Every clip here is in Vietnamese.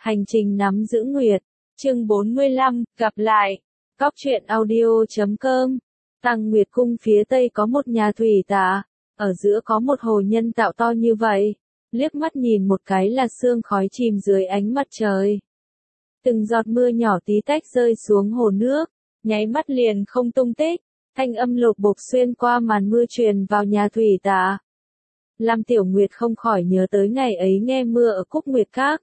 Hành trình nắm giữ nguyệt, chương 45, gặp lại. Góc truyện audio.com. Tăng Nguyệt cung phía tây có một nhà thủy tạ, ở giữa có một hồ nhân tạo to như vậy, liếc mắt nhìn một cái là sương khói chìm dưới ánh mặt trời. Từng giọt mưa nhỏ tí tách rơi xuống hồ nước, nháy mắt liền không tung tích, thanh âm lột bột xuyên qua màn mưa truyền vào nhà thủy tạ. Lam Tiểu Nguyệt không khỏi nhớ tới ngày ấy nghe mưa ở Cúc Nguyệt Các.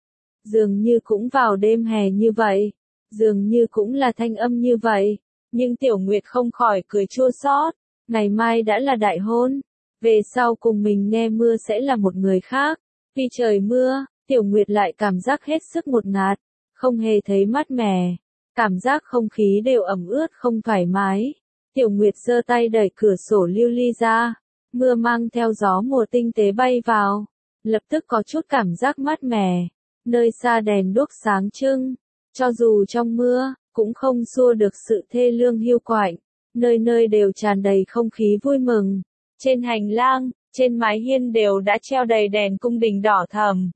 Dường như cũng vào đêm hè như vậy, dường như cũng là thanh âm như vậy, nhưng Tiểu Nguyệt không khỏi cười chua xót, ngày mai đã là đại hôn, về sau cùng mình nghe mưa sẽ là một người khác. Vì trời mưa, Tiểu Nguyệt lại cảm giác hết sức ngột ngạt, không hề thấy mát mẻ, cảm giác không khí đều ẩm ướt không thoải mái. Tiểu Nguyệt giơ tay đẩy cửa sổ lưu ly ra, mưa mang theo gió mùa tinh tế bay vào, lập tức có chút cảm giác mát mẻ. Nơi xa đèn đuốc sáng trưng, cho dù trong mưa, cũng không xua được sự thê lương hiu quạnh, nơi nơi đều tràn đầy không khí vui mừng. Trên hành lang, trên mái hiên đều đã treo đầy đèn cung đình đỏ thẫm.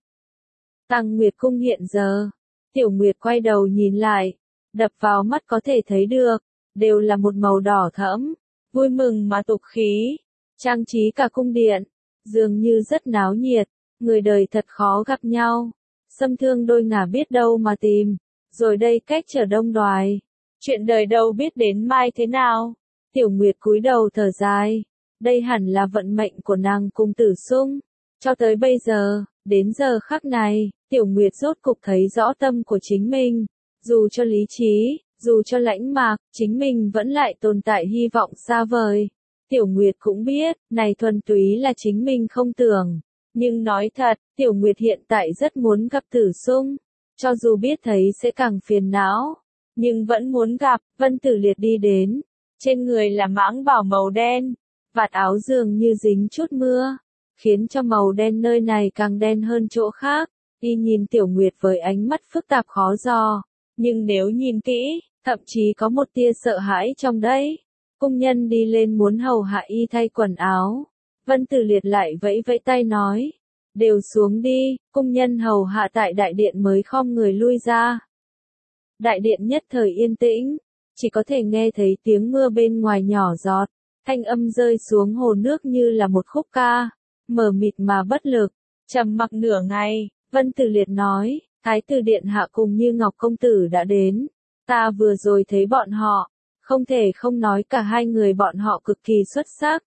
Tăng Nguyệt cung hiện giờ, Tiểu Nguyệt quay đầu nhìn lại, đập vào mắt có thể thấy được, đều là một màu đỏ thẫm, vui mừng mà tục khí, trang trí cả cung điện, dường như rất náo nhiệt, người đời thật khó gặp nhau. Xâm thương đôi ngả biết đâu mà tìm, rồi đây cách trở đông đoài. Chuyện đời đâu biết đến mai thế nào. Tiểu Nguyệt cúi đầu thở dài. Đây hẳn là vận mệnh của nàng cùng Tử Sung. Cho tới bây giờ, đến giờ khắc này, Tiểu Nguyệt rốt cục thấy rõ tâm của chính mình. Dù cho lý trí, dù cho lãnh mạc, chính mình vẫn lại tồn tại hy vọng xa vời. Tiểu Nguyệt cũng biết, này thuần túy là chính mình không tưởng. Nhưng nói thật, Tiểu Nguyệt hiện tại rất muốn gặp Tử Sung, cho dù biết thấy sẽ càng phiền não, nhưng vẫn muốn gặp. Vân Tử Liệt đi đến, trên người là mãng bảo màu đen, vạt áo dường như dính chút mưa, khiến cho màu đen nơi này càng đen hơn chỗ khác. Y nhìn Tiểu Nguyệt với ánh mắt phức tạp khó dò, nhưng nếu nhìn kỹ, thậm chí có một tia sợ hãi trong đấy. Cung nhân đi lên muốn hầu hạ y thay quần áo. Vân Tử Liệt lại vẫy vẫy tay nói, đều xuống đi. Cung nhân hầu hạ tại đại điện mới khom người lui ra. Đại điện nhất thời yên tĩnh, chỉ có thể nghe thấy tiếng mưa bên ngoài nhỏ giọt, thanh âm rơi xuống hồ nước như là một khúc ca, mờ mịt mà bất lực. Trầm mặc nửa ngày, Vân Tử Liệt nói, Thái tử điện hạ cùng Như Ngọc công tử đã đến, ta vừa rồi thấy bọn họ, không thể không nói cả hai người bọn họ cực kỳ xuất sắc.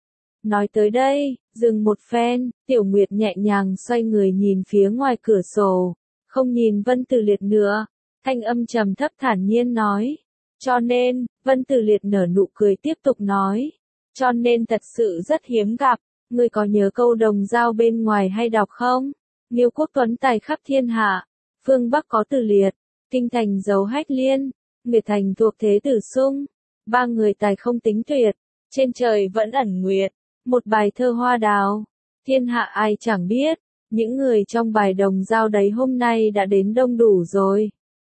Nói tới đây, dừng một phen, Tiểu Nguyệt nhẹ nhàng xoay người nhìn phía ngoài cửa sổ, không nhìn Vân Tử Liệt nữa, thanh âm trầm thấp thản nhiên nói. Cho nên, Vân Tử Liệt nở nụ cười tiếp tục nói, cho nên thật sự rất hiếm gặp, ngươi có nhớ câu đồng dao bên ngoài hay đọc không? Nghiêu quốc tuấn tài khắp thiên hạ, phương Bắc có Tử Liệt, kinh thành giấu Hách Liên, Nguyệt thành thuộc thế Tử Sung, ba người tài không tính tuyệt, trên trời vẫn ẩn nguyệt. Một bài thơ hoa đào, thiên hạ ai chẳng biết, những người trong bài đồng dao đấy hôm nay đã đến đông đủ rồi.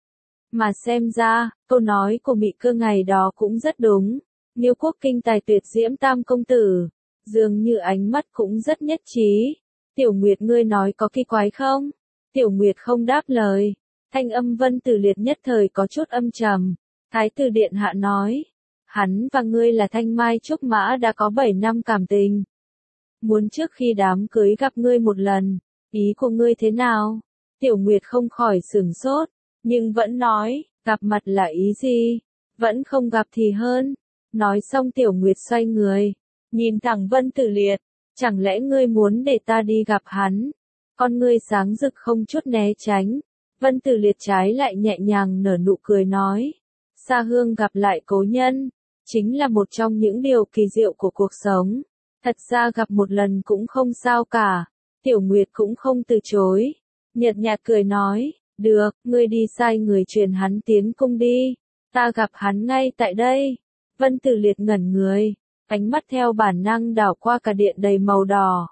Mà xem ra, câu nói của Mị Cơ ngày đó cũng rất đúng, Nghiêu quốc kinh tài tuyệt diễm tam công tử, dường như ánh mắt cũng rất nhất trí. Tiểu Nguyệt ngươi nói có kỳ quái không? Tiểu Nguyệt không đáp lời, thanh âm Vân Tử Liệt nhất thời có chút âm trầm. Thái tử điện hạ nói, hắn và ngươi là Thanh Mai Trúc Mã đã có 7 năm cảm tình. Muốn trước khi đám cưới gặp ngươi một lần, ý của ngươi thế nào? Tiểu Nguyệt không khỏi sửng sốt, nhưng vẫn nói, gặp mặt là ý gì? Vẫn không gặp thì hơn. Nói xong Tiểu Nguyệt xoay người, nhìn thẳng Vân Tử Liệt, chẳng lẽ ngươi muốn để ta đi gặp hắn? Con ngươi sáng rực không chút né tránh. Vân Tử Liệt trái lại nhẹ nhàng nở nụ cười nói, xa hương gặp lại cố nhân, chính là một trong những điều kỳ diệu của cuộc sống. Thật ra gặp một lần cũng không sao cả. Tiểu Nguyệt cũng không từ chối, nhợt nhạt cười nói, được, ngươi đi sai người truyền hắn tiến cung đi, ta gặp hắn ngay tại đây. Vân Tử Liệt ngẩn người, ánh mắt theo bản năng đảo qua cả điện đầy màu đỏ.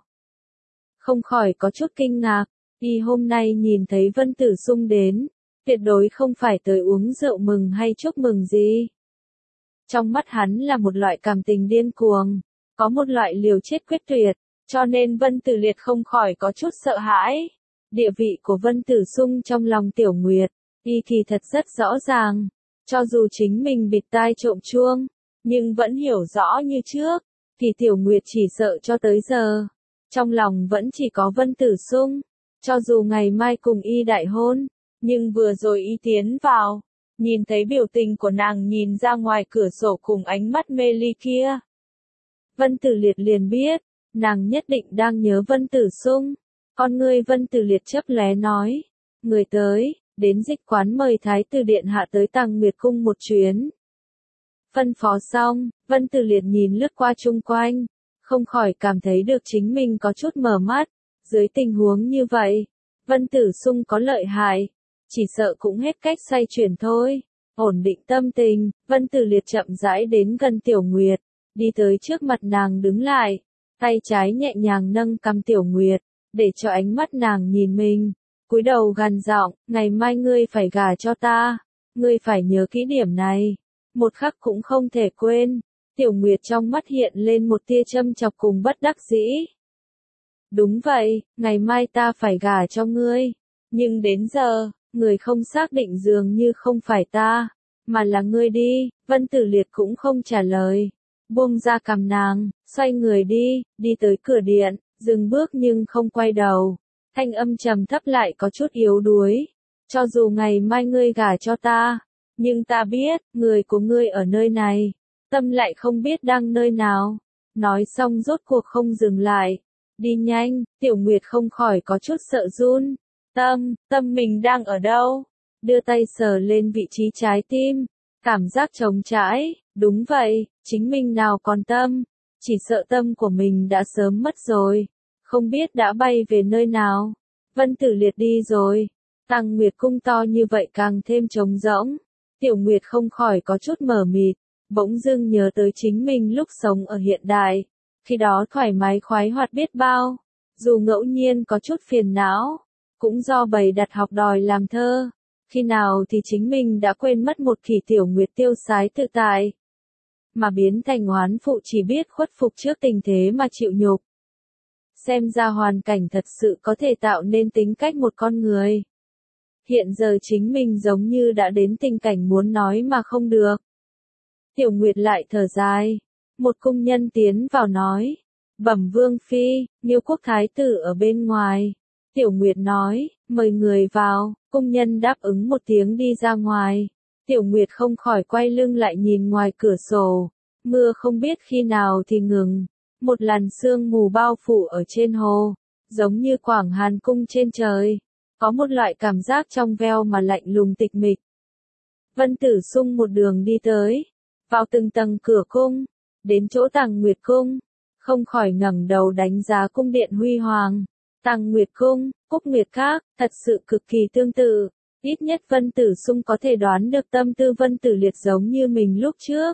Không khỏi có chút kinh ngạc, y hôm nay nhìn thấy Vân Tử Sung đến, tuyệt đối không phải tới uống rượu mừng hay chúc mừng gì. Trong mắt hắn là một loại cảm tình điên cuồng, có một loại liều chết quyết tuyệt, cho nên Vân Tử Liệt không khỏi có chút sợ hãi. Địa vị của Vân Tử Sung trong lòng Tiểu Nguyệt, y kỳ thật rất rõ ràng. Cho dù chính mình bịt tai trộm chuông, nhưng vẫn hiểu rõ như trước. Thì Tiểu Nguyệt chỉ sợ cho tới giờ. Trong lòng vẫn chỉ có Vân Tử Sung. Cho dù ngày mai cùng y đại hôn, nhưng vừa rồi y tiến vào, nhìn thấy biểu tình của nàng nhìn ra ngoài cửa sổ cùng ánh mắt mê ly kia. Vân Tử Liệt liền biết, nàng nhất định đang nhớ Vân Tử Sung. Con ngươi Vân Tử Liệt chớp lóe nói, người tới, đến dịch quán mời Thái tử điện hạ tới Tàng Nguyệt cung một chuyến. Phân phó xong, Vân Tử Liệt nhìn lướt qua chung quanh, không khỏi cảm thấy được chính mình có chút mở mắt. Dưới tình huống như vậy, Vân Tử Sung có lợi hại, chỉ sợ cũng hết cách xoay chuyển thôi. Ổn định tâm tình, Vân Tử Liệt chậm rãi đến gần Tiểu Nguyệt, đi tới trước mặt nàng đứng lại, tay trái nhẹ nhàng nâng cằm Tiểu Nguyệt, để cho ánh mắt nàng nhìn mình, cúi đầu gằn giọng, ngày mai ngươi phải gả cho ta, ngươi phải nhớ kỹ điểm này, một khắc cũng không thể quên. Tiểu Nguyệt trong mắt hiện lên một tia châm chọc cùng bất đắc dĩ. Đúng vậy, ngày mai ta phải gả cho ngươi, nhưng đến giờ, người không xác định dường như không phải ta, mà là ngươi đi. Vân Tử Liệt cũng không trả lời, buông ra cằm nàng, xoay người đi tới cửa điện, dừng bước nhưng không quay đầu. Thanh âm trầm thấp lại có chút yếu đuối. Cho dù ngày mai ngươi gả cho ta, nhưng ta biết, người của ngươi ở nơi này, tâm lại không biết đang nơi nào. Nói xong rốt cuộc không dừng lại. Đi nhanh, Tiểu Nguyệt không khỏi có chút sợ run. Tâm mình đang ở đâu? Đưa tay sờ lên vị trí trái tim. Cảm giác trống trải, đúng vậy, chính mình nào còn tâm. Chỉ sợ tâm của mình đã sớm mất rồi. Không biết đã bay về nơi nào. Vân Tử Liệt đi rồi. Tàng Nguyệt cung to như vậy càng thêm trống rỗng. Tiểu Nguyệt không khỏi có chút mờ mịt. Bỗng dưng nhớ tới chính mình lúc sống ở hiện đại. Khi đó thoải mái khoái hoạt biết bao. Dù ngẫu nhiên có chút phiền não. Cũng do bày đặt học đòi làm thơ. Khi nào thì chính mình đã quên mất một kỳ Tiểu Nguyệt tiêu sái tự tại. Mà biến thành oán phụ chỉ biết khuất phục trước tình thế mà chịu nhục. Xem ra hoàn cảnh thật sự có thể tạo nên tính cách một con người. Hiện giờ chính mình giống như đã đến tình cảnh muốn nói mà không được. Tiểu Nguyệt lại thở dài. Một cung nhân tiến vào nói. Bẩm Vương Phi, Nghiêu quốc thái tử ở bên ngoài. Tiểu Nguyệt nói, mời người vào. Cung nhân đáp ứng một tiếng đi ra ngoài. Tiểu Nguyệt không khỏi quay lưng lại nhìn ngoài cửa sổ. Mưa không biết khi nào thì ngừng. Một làn sương mù bao phủ ở trên hồ. Giống như Quảng Hàn cung trên trời. Có một loại cảm giác trong veo mà lạnh lùng tịch mịch. Vân Tử Sung một đường đi tới. Vào từng tầng cửa cung. Đến chỗ Tàng Nguyệt cung. Không khỏi ngẩng đầu đánh giá cung điện huy hoàng. Tàng Nguyệt cung, Cúc Nguyệt Các, thật sự cực kỳ tương tự. Ít nhất Vân Tử Sung có thể đoán được tâm tư Vân Tử Liệt giống như mình lúc trước.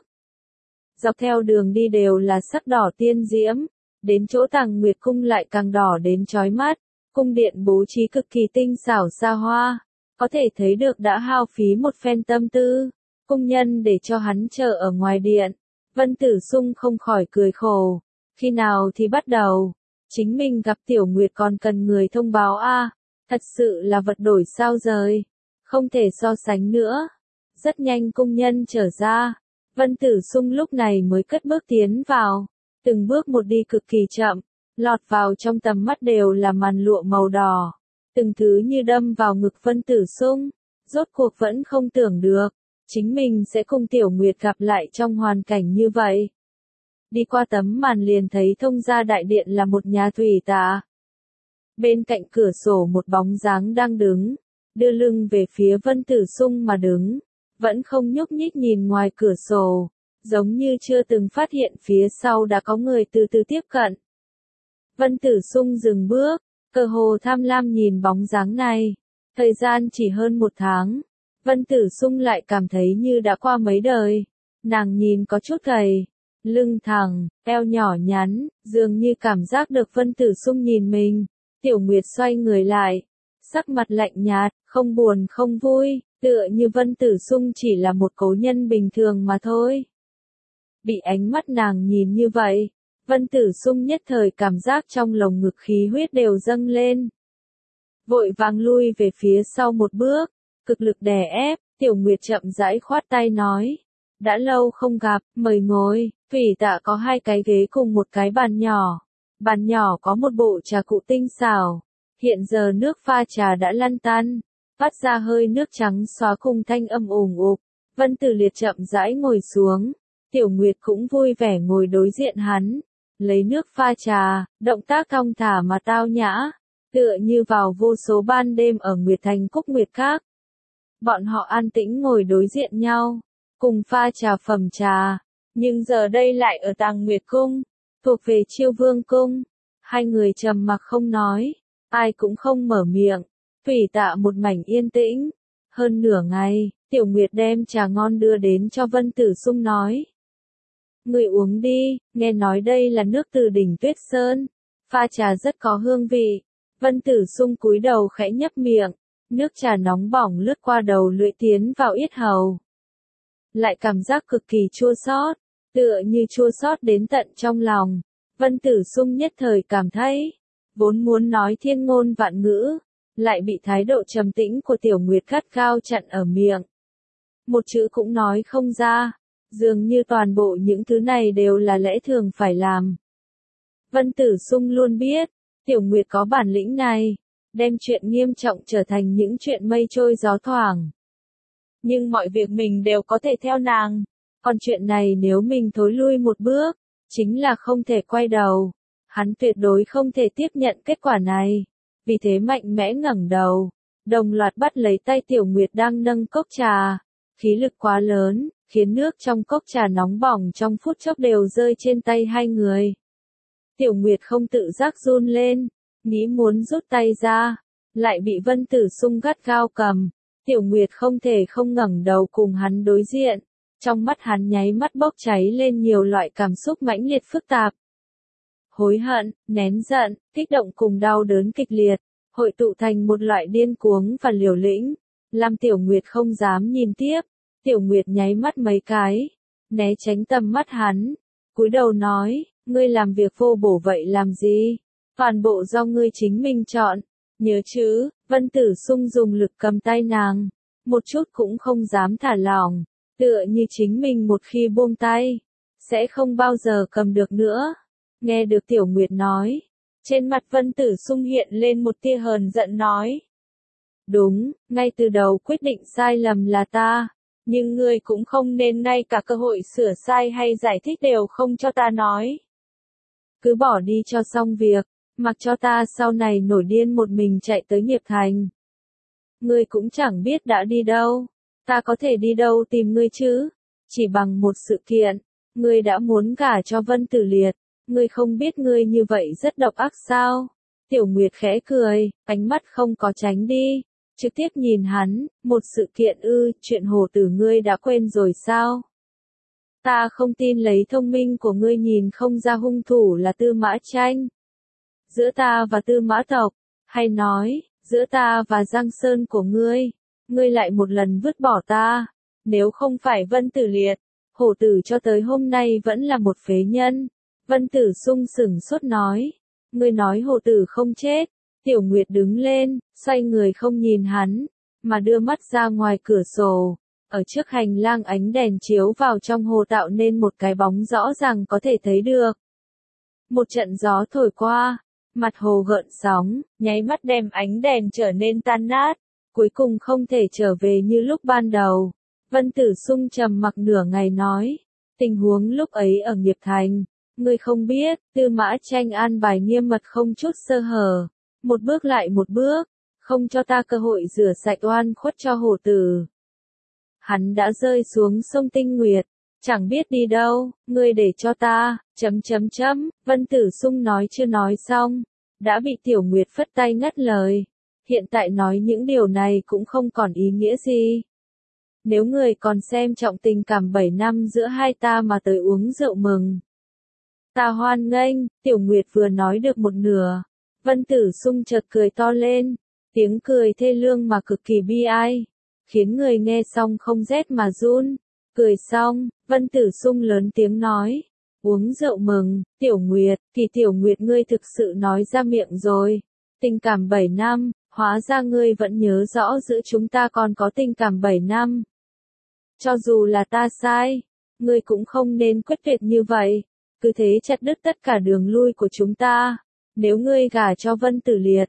Dọc theo đường đi đều là sắc đỏ tiên diễm. Đến chỗ Tàng Nguyệt cung lại càng đỏ đến chói mắt. Cung điện bố trí cực kỳ tinh xảo xa hoa. Có thể thấy được đã hao phí một phen tâm tư. Cung nhân để cho hắn chờ ở ngoài điện. Vân Tử Sung không khỏi cười khổ. Khi nào thì bắt đầu? Chính mình gặp Tiểu Nguyệt còn cần người thông báo a, thật sự là vật đổi sao rời. Không thể so sánh nữa. Rất nhanh cung nhân trở ra. Vân Tử Sung lúc này mới cất bước tiến vào. Từng bước một đi cực kỳ chậm. Lọt vào trong tầm mắt đều là màn lụa màu đỏ. Từng thứ như đâm vào ngực Vân Tử Sung. Rốt cuộc vẫn không tưởng được. Chính mình sẽ cùng Tiểu Nguyệt gặp lại trong hoàn cảnh như vậy. Đi qua tấm màn liền thấy thông ra đại điện là một nhà thủy tạ. Bên cạnh cửa sổ một bóng dáng đang đứng. Đưa lưng về phía Vân Tử Sung mà đứng. Vẫn không nhúc nhích nhìn ngoài cửa sổ. Giống như chưa từng phát hiện phía sau đã có người từ từ tiếp cận. Vân Tử Sung dừng bước. Cơ hồ tham lam nhìn bóng dáng này. Thời gian chỉ hơn một tháng. Vân Tử Sung lại cảm thấy như đã qua mấy đời. Nàng nhìn có chút gầy. Lưng thẳng, eo nhỏ nhắn, dường như cảm giác được Vân Tử Sung nhìn mình. Tiểu Nguyệt xoay người lại. Sắc mặt lạnh nhạt, không buồn không vui, tựa như Vân Tử Sung chỉ là một cố nhân bình thường mà thôi. Bị ánh mắt nàng nhìn như vậy, Vân Tử Sung nhất thời cảm giác trong lồng ngực khí huyết đều dâng lên. vội vàng lui về phía sau một bước, cực lực đè ép, Tiểu Nguyệt chậm rãi khoát tay nói. Đã lâu không gặp, mời ngồi, Thủy Tạ có 2 cái ghế cùng một cái bàn nhỏ. Bàn nhỏ có một bộ trà cụ tinh xảo. Hiện giờ nước pha trà đã lăn tăn, phát ra hơi nước trắng xóa cùng thanh âm ủng ục. Vân Tử Liệt chậm rãi ngồi xuống, Tiểu Nguyệt cũng vui vẻ ngồi đối diện hắn, lấy nước pha trà, động tác thong thả mà tao nhã, tựa như vào vô số ban đêm ở Nguyệt Thành Cúc Nguyệt Các. Bọn họ an tĩnh ngồi đối diện nhau, cùng pha trà phẩm trà, nhưng giờ đây lại ở Tàng Nguyệt Cung, thuộc về Chiêu Vương Cung. 2 người trầm mặc không nói, ai cũng không mở miệng, Thủy Tạ một mảnh yên tĩnh. Hơn nửa ngày, Tiểu Nguyệt đem trà ngon đưa đến cho Vân Tử Sung nói. Người uống đi, nghe nói đây là nước từ đỉnh Tuyết Sơn, pha trà rất có hương vị. Vân Tử Sung cúi đầu khẽ nhấp miệng, nước trà nóng bỏng lướt qua đầu lưỡi tiến vào yết hầu. Lại cảm giác cực kỳ chua xót, tựa như chua xót đến tận trong lòng. Vân Tử Sung nhất thời cảm thấy, vốn muốn nói thiên ngôn vạn ngữ, lại bị thái độ trầm tĩnh của Tiểu Nguyệt gắt gao chặn ở miệng. Một chữ cũng nói không ra, dường như toàn bộ những thứ này đều là lẽ thường phải làm. Vân Tử Sung luôn biết, Tiểu Nguyệt có bản lĩnh này, đem chuyện nghiêm trọng trở thành những chuyện mây trôi gió thoảng. Nhưng mọi việc mình đều có thể theo nàng, còn chuyện này nếu mình thối lui một bước, chính là không thể quay đầu. Hắn tuyệt đối không thể tiếp nhận kết quả này, vì thế mạnh mẽ ngẩng đầu, đồng loạt bắt lấy tay Tiểu Nguyệt đang nâng cốc trà, khí lực quá lớn, khiến nước trong cốc trà nóng bỏng trong phút chốc đều rơi trên tay 2 người. Tiểu Nguyệt không tự giác run lên, nghĩ muốn rút tay ra, lại bị Vân Tử Sung gắt gao cầm. Tiểu Nguyệt không thể không ngẩng đầu cùng hắn đối diện, trong mắt hắn nháy mắt bốc cháy lên nhiều loại cảm xúc mãnh liệt phức tạp. Hối hận, nén giận, kích động cùng đau đớn kịch liệt, hội tụ thành một loại điên cuồng và liều lĩnh, làm Tiểu Nguyệt không dám nhìn tiếp. Tiểu Nguyệt nháy mắt mấy cái, né tránh tầm mắt hắn, cúi đầu nói, ngươi làm việc vô bổ vậy làm gì? Toàn bộ do ngươi chính mình chọn, nhớ chứ? Vân Tử Sung dùng lực cầm tay nàng, một chút cũng không dám thả lỏng, tựa như chính mình một khi buông tay, sẽ không bao giờ cầm được nữa. Nghe được Tiểu Nguyệt nói, trên mặt Vân Tử Sung hiện lên một tia hờn giận nói. Đúng, ngay từ đầu quyết định sai lầm là ta, nhưng ngươi cũng không nên ngay cả cơ hội sửa sai hay giải thích đều không cho ta nói. Cứ bỏ đi cho xong việc, mặc cho ta sau này nổi điên một mình chạy tới Nghiệp Thành. Ngươi cũng chẳng biết đã đi đâu, ta có thể đi đâu tìm ngươi chứ? Chỉ bằng một sự kiện, ngươi đã muốn gả cho Vân Tử Liệt, ngươi không biết ngươi như vậy rất độc ác sao? Tiểu Nguyệt khẽ cười, ánh mắt không có tránh đi, trực tiếp nhìn hắn, một sự kiện ư, chuyện hồ tử ngươi đã quên rồi sao? Ta không tin lấy thông minh của ngươi nhìn không ra hung thủ là Tư Mã Tranh. Giữa ta và Tư Mã tộc, hay nói, giữa ta và Giang Sơn của ngươi lại một lần vứt bỏ ta. Nếu không phải Vân Tử Liệt, hổ tử cho tới hôm nay vẫn là một phế nhân. Vân Tử Sung sững sốt nói, ngươi nói hổ tử không chết. Tiểu Nguyệt đứng lên, xoay người không nhìn hắn, mà đưa mắt ra ngoài cửa sổ. Ở trước hành lang ánh đèn chiếu vào trong hồ tạo nên một cái bóng rõ ràng có thể thấy được. Một trận gió thổi qua, mặt hồ gợn sóng, nháy mắt đem ánh đèn trở nên tan nát, cuối cùng không thể trở về như lúc ban đầu. Vân Tử Sung trầm mặc nửa ngày nói, tình huống lúc ấy ở Nghiệp Thành, ngươi không biết, Tư Mã Tranh an bài nghiêm mật không chút sơ hở, một bước lại một bước, không cho ta cơ hội rửa sạch oan khuất cho hổ tử. Hắn đã rơi xuống sông Tinh Nguyệt, chẳng biết đi đâu, ngươi để cho ta, Vân Tử Sung nói chưa nói xong, đã bị Tiểu Nguyệt phất tay ngắt lời. Hiện tại nói những điều này cũng không còn ý nghĩa gì. Nếu người còn xem trọng tình cảm 7 năm giữa hai ta mà tới uống rượu mừng, ta hoan nghênh. Tiểu Nguyệt vừa nói được một nửa, Vân Tử Sung chợt cười to lên, tiếng cười thê lương mà cực kỳ bi ai, khiến người nghe xong không rét mà run. Cười xong, Vân Tử Sung lớn tiếng nói, uống rượu mừng. Tiểu Nguyệt, thì Tiểu Nguyệt ngươi thực sự nói ra miệng rồi. Tình cảm 7 năm, Hóa ra ngươi vẫn nhớ rõ giữa chúng ta còn có tình cảm 7 năm. Cho dù là ta sai, ngươi cũng không nên quyết tuyệt như vậy, cứ thế chặt đứt tất cả đường lui của chúng ta. Nếu ngươi gả cho Vân Tử Liệt,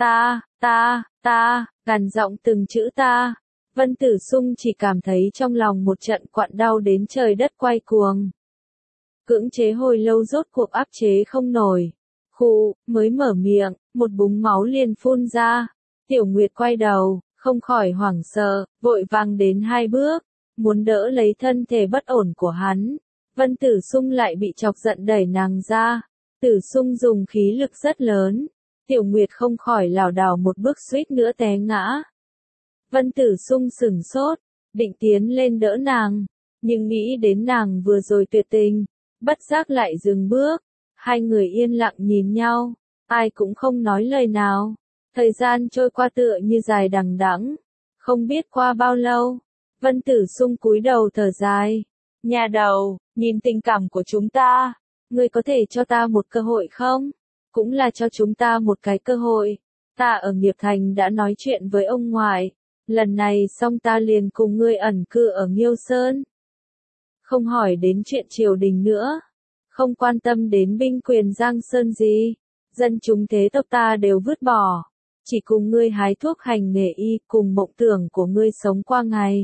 gằn giọng từng chữ ta. Vân Tử Sung chỉ cảm thấy trong lòng một trận quặn đau đến trời đất quay cuồng. Cưỡng chế hồi lâu rốt cuộc áp chế không nổi. Mới mở miệng, một búng máu liền phun ra. Tiểu Nguyệt quay đầu, không khỏi hoảng sợ, vội vàng đến 2 bước, muốn đỡ lấy thân thể bất ổn của hắn. Vân Tử Sung lại bị chọc giận đẩy nàng ra. Tử Sung dùng khí lực rất lớn. Tiểu Nguyệt không khỏi lảo đảo một bước suýt nữa té ngã. Vân Tử Sung sửng sốt, định tiến lên đỡ nàng, nhưng nghĩ đến nàng vừa rồi tuyệt tình, bất giác lại dừng bước. Hai người yên lặng nhìn nhau, ai cũng không nói lời nào. Thời gian trôi qua tựa như dài đằng đẵng, không biết qua bao lâu. Vân Tử Sung cúi đầu thở dài. Nhà đầu, nhìn tình cảm của chúng ta, ngươi có thể cho ta một cơ hội không? Cũng là cho chúng ta một cái cơ hội. Ta ở Nghiệp Thành đã nói chuyện với ông ngoại. Lần này xong ta liền cùng ngươi ẩn cư ở Nghiêu Sơn. Không hỏi đến chuyện triều đình nữa. Không quan tâm đến binh quyền Giang Sơn gì. Dân chúng thế tộc ta đều vứt bỏ. Chỉ cùng ngươi hái thuốc hành nghề y cùng mộng tưởng của ngươi sống qua ngày.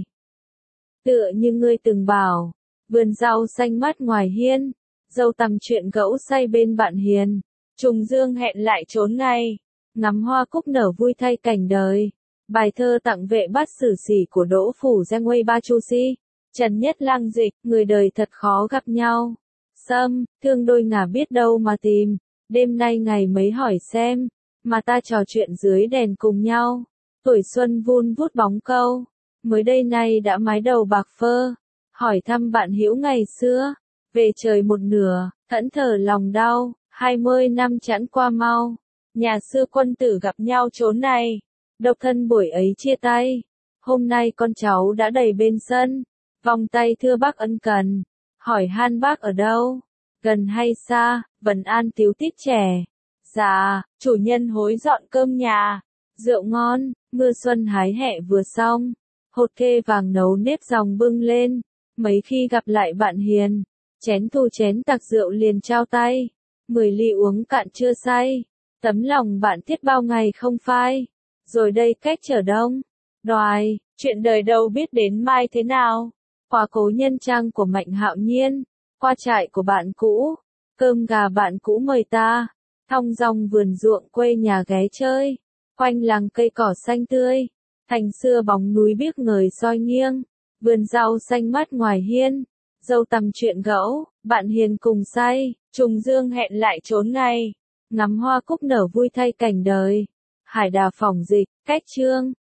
Tựa như ngươi từng bảo. Vườn rau xanh mát ngoài hiên. Dâu tằm chuyện gẫu say bên bạn hiền. Trùng dương hẹn lại trốn ngay. Ngắm hoa cúc nở vui thay cảnh đời. Bài thơ tặng vệ bát sử sỉ của Đỗ Phủ Giang Uây Ba Chu Si. Trần Nhất Lang dịch, người đời thật khó gặp nhau. Sâm, thương đôi ngả biết đâu mà tìm. Đêm nay ngày mấy hỏi xem. Mà ta trò chuyện dưới đèn cùng nhau. Tuổi xuân vun vút bóng câu. Mới đây nay đã mái đầu bạc phơ. Hỏi thăm bạn hữu ngày xưa. Về trời một nửa, thẫn thờ lòng đau. 20 năm chẵn qua mau. Nhà xưa quân tử gặp nhau chốn này. Độc thân buổi ấy chia tay. Hôm nay con cháu đã đầy bên sân. Vòng tay thưa bác ân cần. Hỏi han bác ở đâu? Gần hay xa? Vân an tíu tít trẻ. Dạ, chủ nhân hối dọn cơm nhà. Rượu ngon, mưa xuân hái hẹ vừa xong. Hột kê vàng nấu nếp dòng bưng lên. Mấy khi gặp lại bạn hiền. Chén thu chén tặc rượu liền trao tay. 10 ly uống cạn chưa say. Tấm lòng bạn thiết bao ngày không phai. Rồi đây cách trở đông. Đoài, chuyện đời đâu biết đến mai thế nào. Qua cố nhân trang của Mạnh Hạo Nhiên. Qua trại của bạn cũ. Cơm gà bạn cũ mời ta. Thong dong vườn ruộng quê nhà ghé chơi. Quanh làng cây cỏ xanh tươi. Thành xưa bóng núi biếc ngời soi nghiêng. Vườn rau xanh mát ngoài hiên. Dâu tằm chuyện gẫu, bạn hiền cùng say. Trùng dương hẹn lại trốn ngay. Ngắm hoa cúc nở vui thay cảnh đời. Hải đà phỏng dịch, cách chương.